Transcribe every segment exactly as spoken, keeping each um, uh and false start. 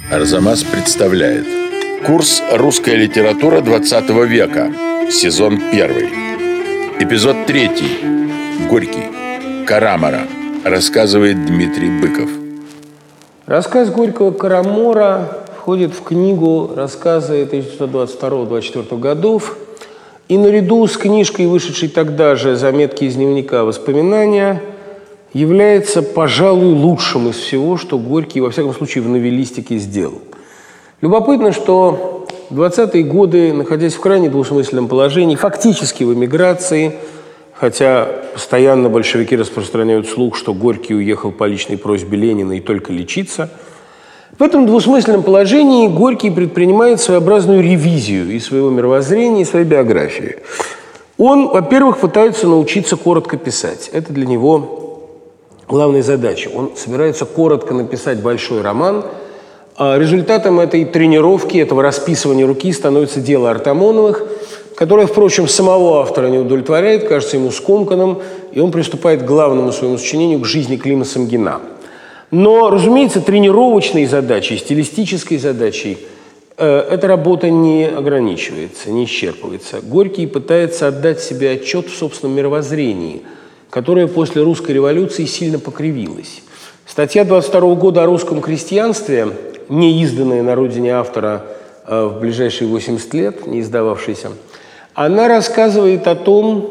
Арзамас представляет курс «Русская литература двадцатого века», сезон первый, эпизод третий. Горький. Карамора. Рассказывает Дмитрий Быков. Рассказ Горького «Карамора» входит в книгу рассказы тысяча девятьсот двадцать второго — двадцать четвёртого годов. И наряду с книжкой, вышедшей тогда же «Заметки из дневника. Воспоминания», является, пожалуй, лучшим из всего, что Горький, во всяком случае, в новеллистике сделал. Любопытно, что в двадцатые годы, находясь в крайне двусмысленном положении, фактически в эмиграции, хотя постоянно большевики распространяют слух, что Горький уехал по личной просьбе Ленина и только лечиться, в этом двусмысленном положении Горький предпринимает своеобразную ревизию и своего мировоззрения, и своей биографии. Он, во-первых, пытается научиться коротко писать. Это для него главная задача. Он собирается коротко написать большой роман. А результатом этой тренировки, этого расписывания руки становится дело Артамоновых, которое, впрочем, самого автора не удовлетворяет, кажется ему скомканным, и он приступает к главному своему сочинению, к жизни Клима Самгина. Но, разумеется, тренировочной задачей, стилистической задачей э, эта работа не ограничивается, не исчерпывается. Горький пытается отдать себе отчет в собственном мировоззрении, которое после русской революции сильно покривилось. Статья двадцать второго года о русском крестьянстве, не изданная на родине автора э, в ближайшие восемьдесят лет, не издававшаяся, она рассказывает о том,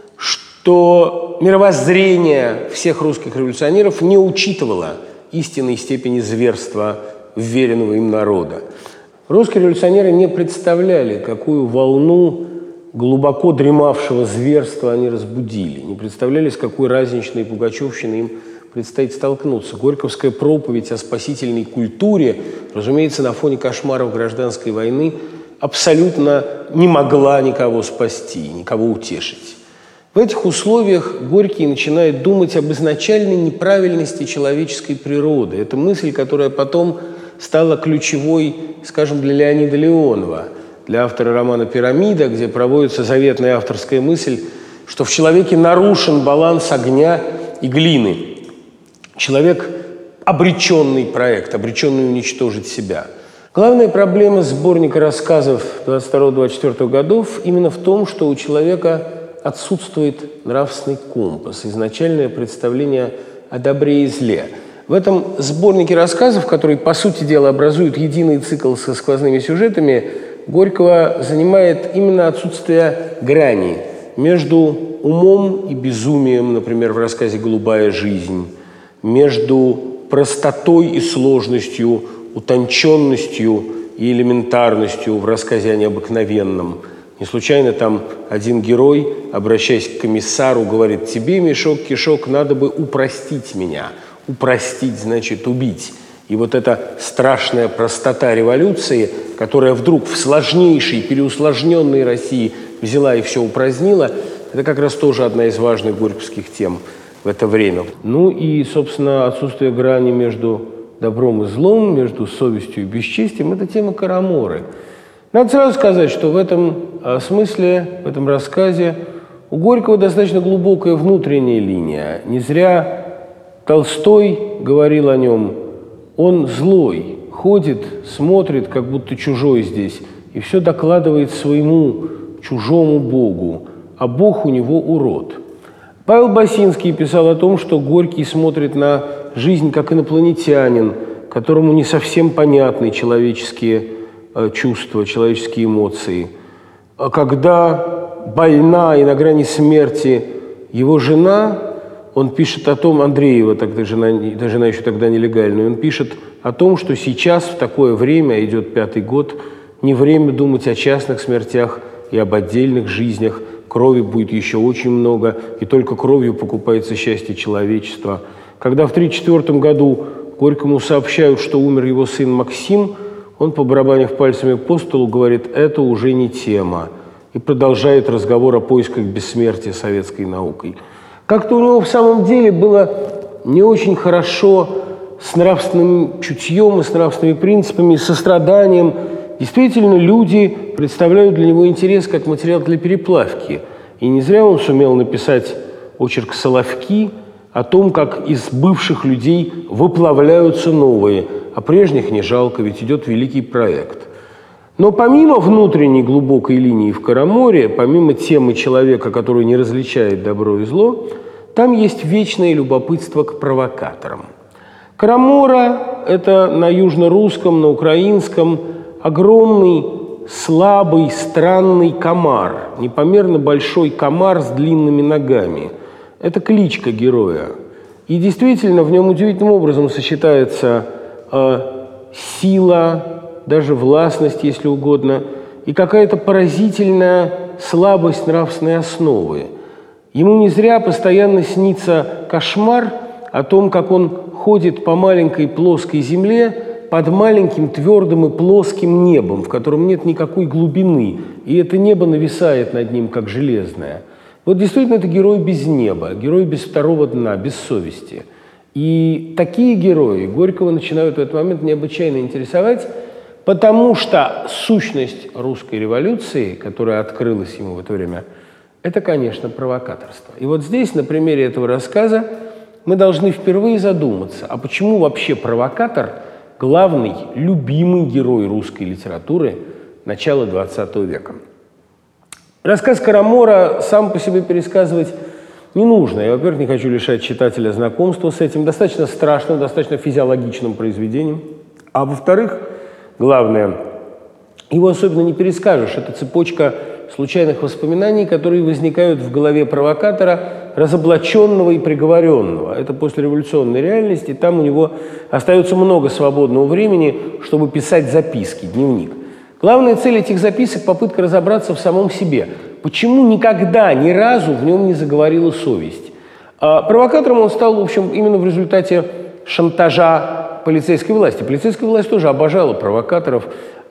что мировоззрение всех русских революционеров не учитывало истинной степени зверства вверенного им народа. Русские революционеры не представляли, какую волну глубоко дремавшего зверства они разбудили, не представляли, с какой разничной пугачевщиной им предстоит столкнуться. Горьковская проповедь о спасительной культуре, разумеется, на фоне кошмаров гражданской войны, абсолютно не могла никого спасти, никого утешить. В этих условиях Горький начинает думать об изначальной неправильности человеческой природы. Это мысль, которая потом стала ключевой, скажем, для Леонида Леонова, для автора романа «Пирамида», где проводится заветная авторская мысль, что в человеке нарушен баланс огня и глины. Человек – обреченный проект, обреченный уничтожить себя. Главная проблема сборника рассказов двадцать второго — двадцать четвёртого годов именно в том, что у человека отсутствует нравственный компас, изначальное представление о добре и зле. В этом сборнике рассказов, который, по сути дела, образует единый цикл со сквозными сюжетами, Горького занимает именно отсутствие грани между умом и безумием, например, в рассказе «Голубая жизнь», между простотой и сложностью, утонченностью и элементарностью в рассказе о необыкновенном. Не случайно там один герой, обращаясь к комиссару, говорит: «Тебе, мешок-кишок, надо бы упростить меня». Упростить значит убить. И вот эта страшная простота революции, которая вдруг в сложнейшей, переусложненной России взяла и все упразднила, это как раз тоже одна из важных горьковских тем в это время. Ну и, собственно, отсутствие грани между добром и злом, между совестью и бесчестием – это тема Караморы. Надо сразу сказать, что в этом смысле, в этом рассказе у Горького достаточно глубокая внутренняя линия. Не зря Толстой говорил о нем: он злой, ходит, смотрит, как будто чужой здесь, и все докладывает своему чужому Богу, а Бог у него урод. Павел Басинский писал о том, что Горький смотрит на жизнь как инопланетянин, которому не совсем понятны человеческие чувства, человеческие эмоции. А когда больна и на грани смерти его жена, он пишет о том, Андреева, тогда жена, жена еще тогда нелегальная, он пишет о том, что сейчас, в такое время, идет пятый год, не время думать о частных смертях и об отдельных жизнях. Крови будет еще очень много, и только кровью покупается счастье человечества. Когда в тысяча девятьсот тридцать четвёртом году Горькому сообщают, что умер его сын Максим, он, побарабанив пальцами по столу, говорит: «Это уже не тема», и продолжает разговор о поисках бессмертия советской наукой. Как-то у него в самом деле было не очень хорошо с нравственным чутьем и с нравственными принципами, с состраданием. Действительно, люди представляют для него интерес как материал для переплавки. И не зря он сумел написать очерк «Соловки», о том, как из бывших людей выплавляются новые. а прежних не жалко, ведь идет великий проект. Но помимо внутренней глубокой линии в Караморе, помимо темы человека, который не различает добро и зло, там есть вечное любопытство к провокаторам. Карамора – это на южно-русском, на украинском огромный, слабый, странный комар, непомерно большой комар с длинными ногами. Это кличка героя. И действительно, в нем удивительным образом сочетается э, сила, даже властность, если угодно, и какая-то поразительная слабость нравственной основы. Ему не зря постоянно снится кошмар о том, как он ходит по маленькой плоской земле под маленьким твердым и плоским небом, в котором нет никакой глубины, и это небо нависает над ним, как железное. Вот действительно это герой без неба, герой без второго дна, без совести. И такие герои Горького начинают в этот момент необычайно интересовать, потому что сущность русской революции, которая открылась ему в это время, это, конечно, провокаторство. И вот здесь, на примере этого рассказа, мы должны впервые задуматься, а почему вообще провокатор – главный, любимый герой русской литературы начала двадцатого века. Рассказ Карамора сам по себе пересказывать не нужно. Я, во-первых, не хочу лишать читателя знакомства с этим достаточно страшным, достаточно физиологичным произведением. А во-вторых, главное, его особенно не перескажешь. Это цепочка случайных воспоминаний, которые возникают в голове провокатора, разоблаченного и приговоренного. Это послереволюционная реальность, и там у него остается много свободного времени, чтобы писать записки, дневник. Главная цель этих записок – попытка разобраться в самом себе. Почему никогда, ни разу в нем не заговорила совесть? А провокатором он стал, в общем, именно в результате шантажа полицейской власти. Полицейская власть тоже обожала провокаторов.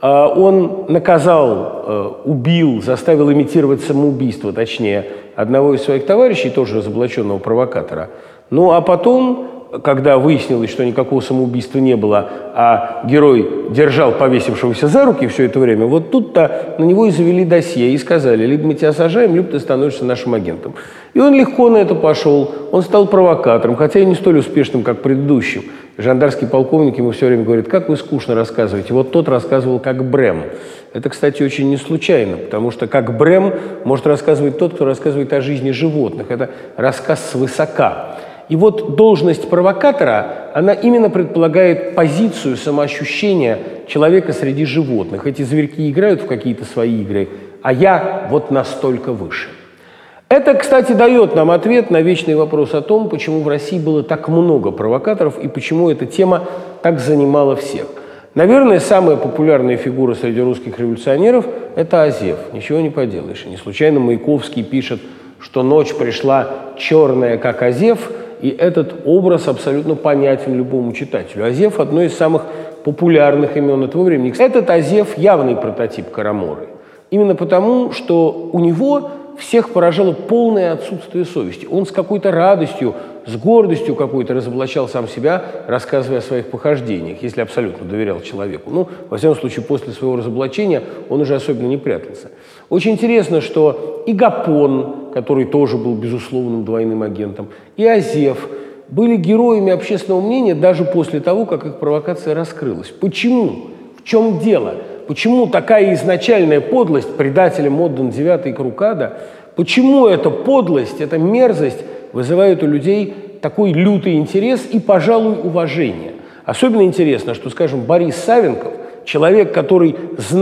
Он наказал, убил, заставил имитировать самоубийство, точнее, одного из своих товарищей, тоже разоблаченного провокатора. Ну, а потом, когда выяснилось, что никакого самоубийства не было, а герой держал повесившегося за руки все это время, вот тут-то на него и завели досье и сказали, либо мы тебя сажаем, либо ты становишься нашим агентом. И он легко на это пошел, он стал провокатором, хотя и не столь успешным, как предыдущим. Жандарский полковник ему все время говорит, как вы скучно рассказываете. Вот тот рассказывал как Брем. Это, кстати, очень не случайно, потому что как Брем может рассказывать тот, кто рассказывает о жизни животных. Это рассказ свысока. И вот должность провокатора, она именно предполагает позицию, самоощущение человека среди животных. Эти зверьки играют в какие-то свои игры, а я вот настолько выше. Это, кстати, дает нам ответ на вечный вопрос о том, почему в России было так много провокаторов и почему эта тема так занимала всех. Наверное, самая популярная фигура среди русских революционеров – это Азеф. Ничего не поделаешь. И не случайно Маяковский пишет, что ночь пришла черная, как Азеф, и этот образ абсолютно понятен любому читателю. Азеф – одно из самых популярных имен этого времени. Этот Азеф – явный прототип Караморы. Именно потому, что у него всех поражало полное отсутствие совести. Он с какой-то радостью, с гордостью какой-то разоблачал сам себя, рассказывая о своих похождениях, если абсолютно доверял человеку. Ну, во всяком случае, после своего разоблачения он уже особенно не прятался. Очень интересно, что и Гапон, который тоже был безусловным двойным агентом, и Азеф были героями общественного мнения даже после того, как их провокация раскрылась. Почему? В чем дело? Почему такая изначальная подлость, предателям отдан девятый круг ада, почему эта подлость, эта мерзость вызывает у людей такой лютый интерес и, пожалуй, уважение? Особенно интересно, что, скажем, Борис Савенков, человек, который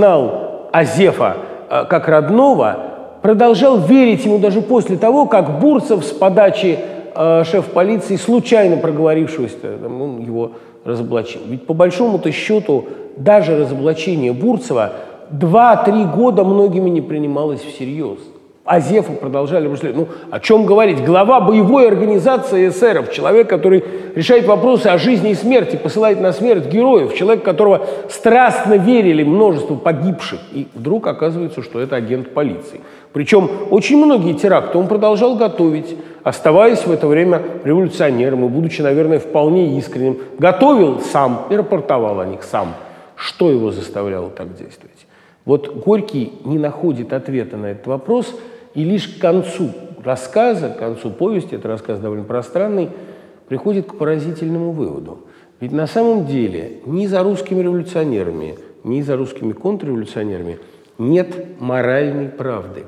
знал Азефа э, как родного, продолжал верить ему даже после того, как Бурцев с подачи э, шефа полиции, случайно проговорившегося, он его разоблачил. Ведь по большому-то счету даже разоблачение Бурцева два-три года многими не принималось всерьез. Азефа продолжали преследовать. Ну, о чем говорить? Глава боевой организации эсеров, человек, который решает вопросы о жизни и смерти, посылает на смерть героев, человек, которого страстно верили множество погибших. И вдруг оказывается, что это агент полиции. Причем очень многие теракты он продолжал готовить, оставаясь в это время революционером и, будучи, наверное, вполне искренним, готовил сам и рапортовал о них сам. Что его заставляло так действовать? Вот Горький не находит ответа на этот вопрос, и лишь к концу рассказа, к концу повести, это рассказ довольно пространный, приходит к поразительному выводу. Ведь на самом деле ни за русскими революционерами, ни за русскими контрреволюционерами нет моральной правды.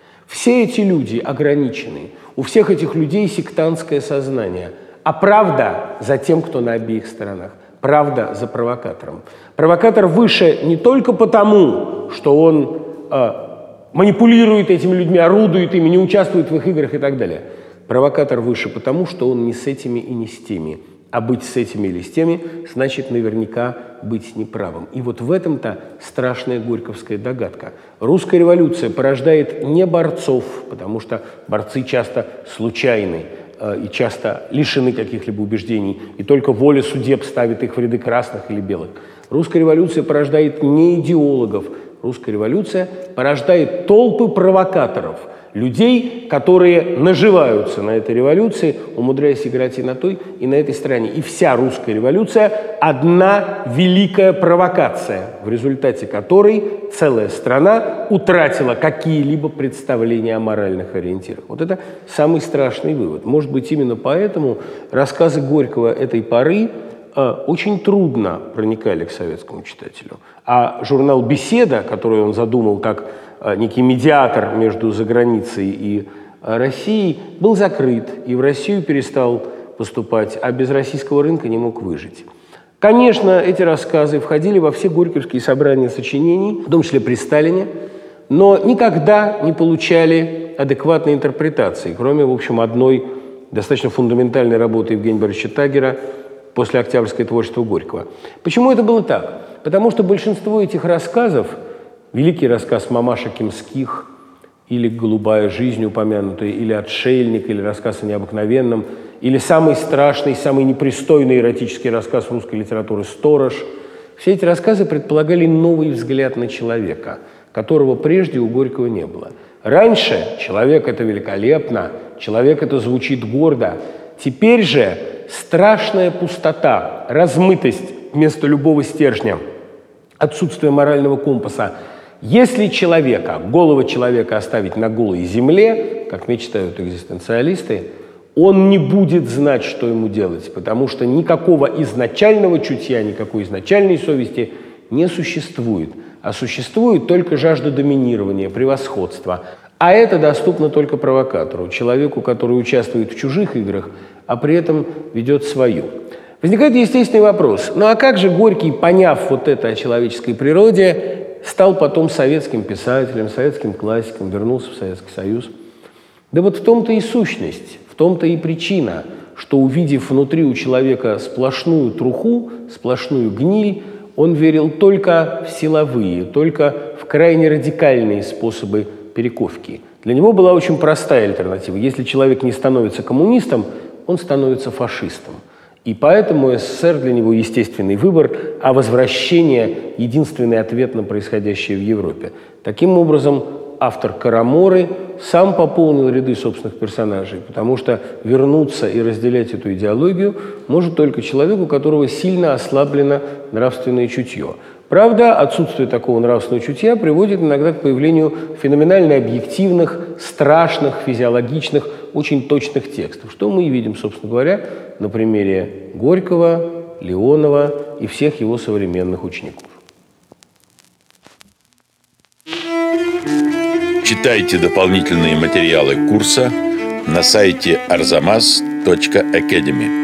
Все эти люди ограничены, у всех этих людей сектантское сознание, а правда за тем, кто на обеих сторонах. Правда за провокатором. Провокатор выше не только потому, что он э, манипулирует этими людьми, орудует ими, не участвует в их играх и так далее. Провокатор выше потому, что он не с этими и не с теми. А быть с этими или с теми значит наверняка быть неправым. И вот в этом-то страшная горьковская догадка. Русская революция порождает не борцов, потому что борцы часто случайны э, и часто лишены каких-либо убеждений, и только воля судеб ставит их в ряды красных или белых. Русская революция порождает не идеологов. Русская революция порождает толпы провокаторов, людей, которые наживаются на этой революции, умудряясь играть и на той, и на этой стороне. И вся русская революция – одна великая провокация, в результате которой целая страна утратила какие-либо представления о моральных ориентирах. Вот это самый страшный вывод. Может быть, именно поэтому рассказы Горького этой поры э, очень трудно проникали к советскому читателю. А журнал «Беседа», который он задумал как некий медиатор между заграницей и Россией, был закрыт и в Россию перестал поступать, а без российского рынка не мог выжить. Конечно, эти рассказы входили во все горьковские собрания сочинений, в том числе при Сталине, но никогда не получали адекватной интерпретации, кроме, в общем, одной достаточно фундаментальной работы Евгения Борисовича Тагера «После октябрьское творчество Горького». Почему это было так? Потому что большинство этих рассказов, великий рассказ «Мамаша Кимских» или «Голубая жизнь» упомянутая, или «Отшельник», или рассказ о необыкновенном, или самый страшный, самый непристойный эротический рассказ русской литературы «Сторож». Все эти рассказы предполагали новый взгляд на человека, которого прежде у Горького не было. Раньше человек – это великолепно, человек – это звучит гордо. Теперь же страшная пустота, размытость вместо любого стержня, отсутствие морального компаса. Если человека, голого человека оставить на голой земле, как мечтают экзистенциалисты, он не будет знать, что ему делать, потому что никакого изначального чутья, никакой изначальной совести не существует, а существует только жажда доминирования, превосходства. А это доступно только провокатору, человеку, который участвует в чужих играх, а при этом ведет свою. Возникает естественный вопрос. Ну а как же Горький, поняв вот это о человеческой природе, стал потом советским писателем, советским классиком, вернулся в Советский Союз? Да вот в том-то и сущность, в том-то и причина, что, увидев внутри у человека сплошную труху, сплошную гниль, он верил только в силовые, только в крайне радикальные способы перековки. Для него была очень простая альтернатива. Если человек не становится коммунистом, он становится фашистом. И поэтому СССР для него естественный выбор, а возвращение – единственный ответ на происходящее в Европе. Таким образом, автор «Караморы» сам пополнил ряды собственных персонажей, потому что вернуться и разделять эту идеологию может только человек, у которого сильно ослаблено нравственное чутье. Правда, отсутствие такого нравственного чутья приводит иногда к появлению феноменально объективных, страшных, физиологичных, очень точных текстов, что мы и видим, собственно говоря, на примере Горького, Леонова и всех его современных учеников. Читайте дополнительные материалы курса на сайте арзамас точка академи.